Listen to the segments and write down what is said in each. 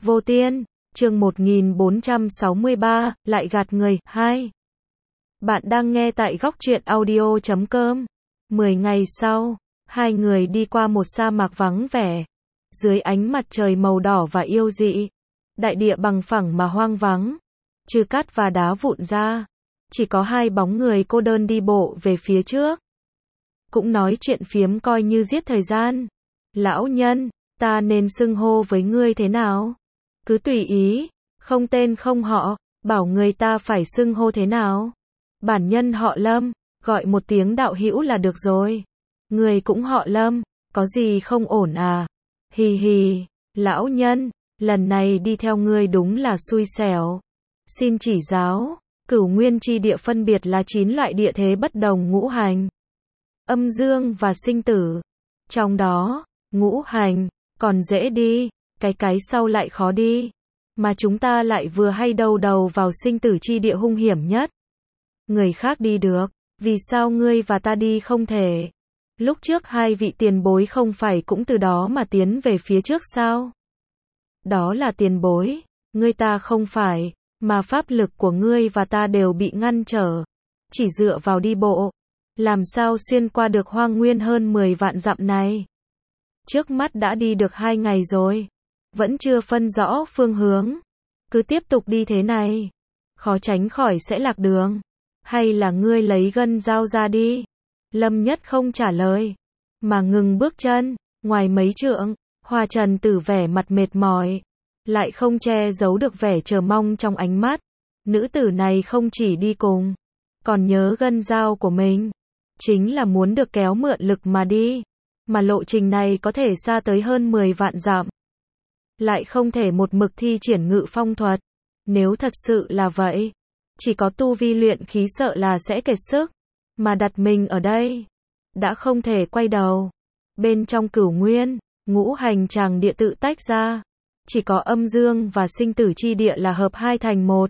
Vô Tiên, chương 1463, lại gạt người, 2. Bạn đang nghe tại góc truyện audio.com. 10 ngày sau, hai người đi qua một sa mạc vắng vẻ. Dưới ánh mặt trời màu đỏ và yêu dị, đại địa bằng phẳng mà hoang vắng, trừ cát và đá vụn ra, chỉ có hai bóng người cô đơn đi bộ về phía trước. Cũng nói chuyện phiếm coi như giết thời gian. Lão nhân, ta nên xưng hô với ngươi thế nào? Cứ tùy ý, không tên không họ, bảo người ta phải xưng hô thế nào? Bản nhân họ Lâm, gọi một tiếng đạo hữu là được rồi. Người cũng họ Lâm, có gì không ổn à? Hì hì, lão nhân, lần này đi theo ngươi đúng là xui xẻo. Xin chỉ giáo, Cửu Nguyên chi địa phân biệt là 9 loại địa thế bất đồng ngũ hành, âm dương và sinh tử. Trong đó, ngũ hành còn dễ đi, cái sau lại khó đi. Mà chúng ta lại vừa hay đầu vào sinh tử chi địa hung hiểm nhất. Người khác đi được, vì sao ngươi và ta đi không thể? Lúc trước hai vị tiền bối không phải cũng từ đó mà tiến về phía trước sao? Đó là tiền bối, ngươi ta không phải, mà pháp lực của ngươi và ta đều bị ngăn trở. Chỉ dựa vào đi bộ, làm sao xuyên qua được hoang nguyên hơn 10 vạn dặm này? Trước mắt đã đi được 2 ngày rồi, vẫn chưa phân rõ phương hướng. Cứ tiếp tục đi thế này, khó tránh khỏi sẽ lạc đường. Hay là ngươi lấy gân dao ra đi? Lâm Nhất không trả lời, mà ngừng bước chân. Ngoài mấy trượng, Hoa Trần Tử vẻ mặt mệt mỏi, lại không che giấu được vẻ chờ mong trong ánh mắt. Nữ tử này không chỉ đi cùng, còn nhớ gân dao của mình, chính là muốn được kéo mượn lực mà đi. Mà lộ trình này có thể xa tới hơn 10 vạn dặm, lại không thể một mực thi triển ngự phong thuật. Nếu thật sự là vậy, chỉ có tu vi luyện khí sợ là sẽ kiệt sức. Mà đặt mình ở đây, đã không thể quay đầu. Bên trong Cửu Nguyên, ngũ hành tràng địa tự tách ra, chỉ có âm dương và sinh tử chi địa là hợp hai thành một.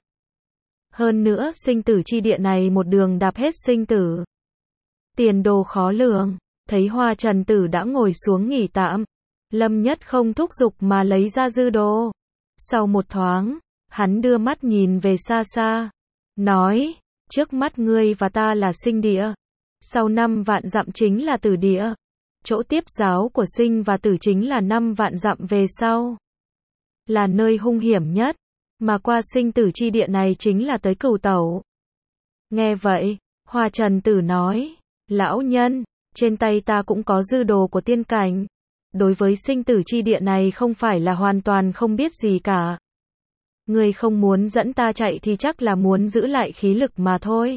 Hơn nữa sinh tử chi địa này một đường đạp hết sinh tử, tiền đồ khó lường. Thấy Hoa Trần Tử đã ngồi xuống nghỉ tạm, Lâm Nhất không thúc giục mà lấy ra dư đồ. Sau một thoáng, hắn đưa mắt nhìn về xa xa, nói, trước mắt ngươi và ta là sinh địa, sau 5 vạn dặm chính là tử địa. Chỗ tiếp giáo của sinh và tử chính là 5 vạn dặm về sau, là nơi hung hiểm nhất, mà qua sinh tử chi địa này chính là tới Cửu Tẩu. Nghe vậy, Hoa Trần Tử nói, lão nhân, trên tay ta cũng có dư đồ của tiên cảnh. Đối với sinh tử chi địa này không phải là hoàn toàn không biết gì cả. Ngươi không muốn dẫn ta chạy thì chắc là muốn giữ lại khí lực mà thôi.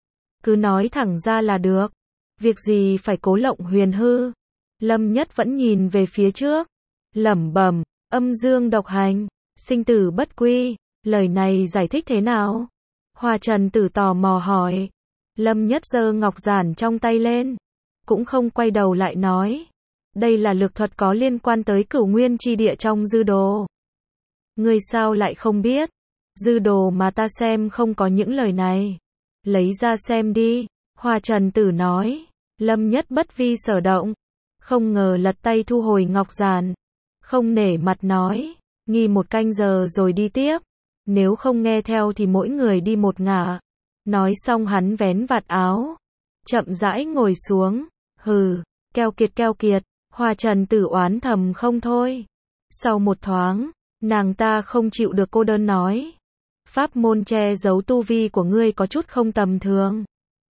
Cứ nói thẳng ra là được. Việc gì phải cố lộng huyền hư. Lâm Nhất vẫn nhìn về phía trước, lẩm bẩm, âm dương độc hành, sinh tử bất quy. Lời này giải thích thế nào? Hoa Trần Tử tò mò hỏi. Lâm Nhất giơ ngọc giản trong tay lên, cũng không quay đầu lại nói, đây là lực thuật có liên quan tới Cửu Nguyên chi địa trong dư đồ. Ngươi sao lại không biết? Dư đồ mà ta xem không có những lời này. Lấy ra xem đi. Hoa Trần Tử nói. Lâm Nhất bất vi sở động, không ngờ lật tay thu hồi ngọc giản, không nể mặt nói, nghỉ 1 canh giờ rồi đi tiếp. Nếu không nghe theo thì mỗi người đi một ngả. Nói xong hắn vén vạt áo, chậm rãi ngồi xuống. Hừ, keo kiệt. Hoa Trần Tử oán thầm không thôi. Sau một thoáng, nàng ta không chịu được cô đơn nói, pháp môn che giấu tu vi của ngươi có chút không tầm thường.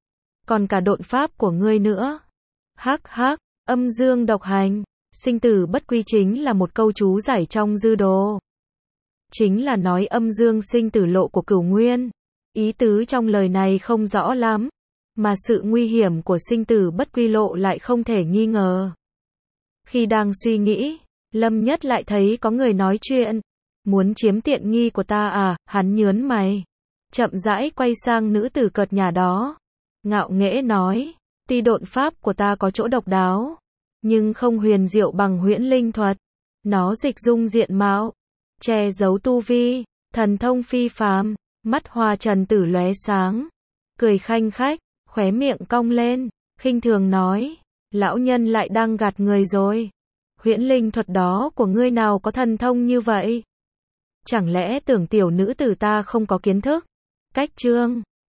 Còn cả độn pháp của ngươi nữa. Hắc, âm dương độc hành, sinh tử bất quy chính là một câu chú giải trong dư đồ. Chính là nói âm dương sinh tử lộ của Cửu Nguyên. Ý tứ trong lời này không rõ lắm, mà sự nguy hiểm của sinh tử bất quy lộ lại không thể nghi ngờ. Khi đang suy nghĩ, Lâm Nhất lại thấy có người nói chuyện. Muốn chiếm tiện nghi của ta à? Hắn nhớn mày, chậm rãi quay sang nữ tử cợt nhả đó, ngạo nghễ nói, tuy độn pháp của ta có chỗ độc đáo, nhưng không huyền diệu bằng huyễn linh thuật. Nó dịch dung diện mạo, che giấu tu vi, thần thông phi phàm. Mắt Hoa Trần Tử lóe sáng, cười khanh khách, khóe miệng cong lên, khinh thường nói, lão nhân lại đang gạt người rồi. Huyễn linh thuật đó của ngươi nào có thần thông như vậy? Chẳng lẽ tưởng tiểu nữ tử ta không có kiến thức? Cách chương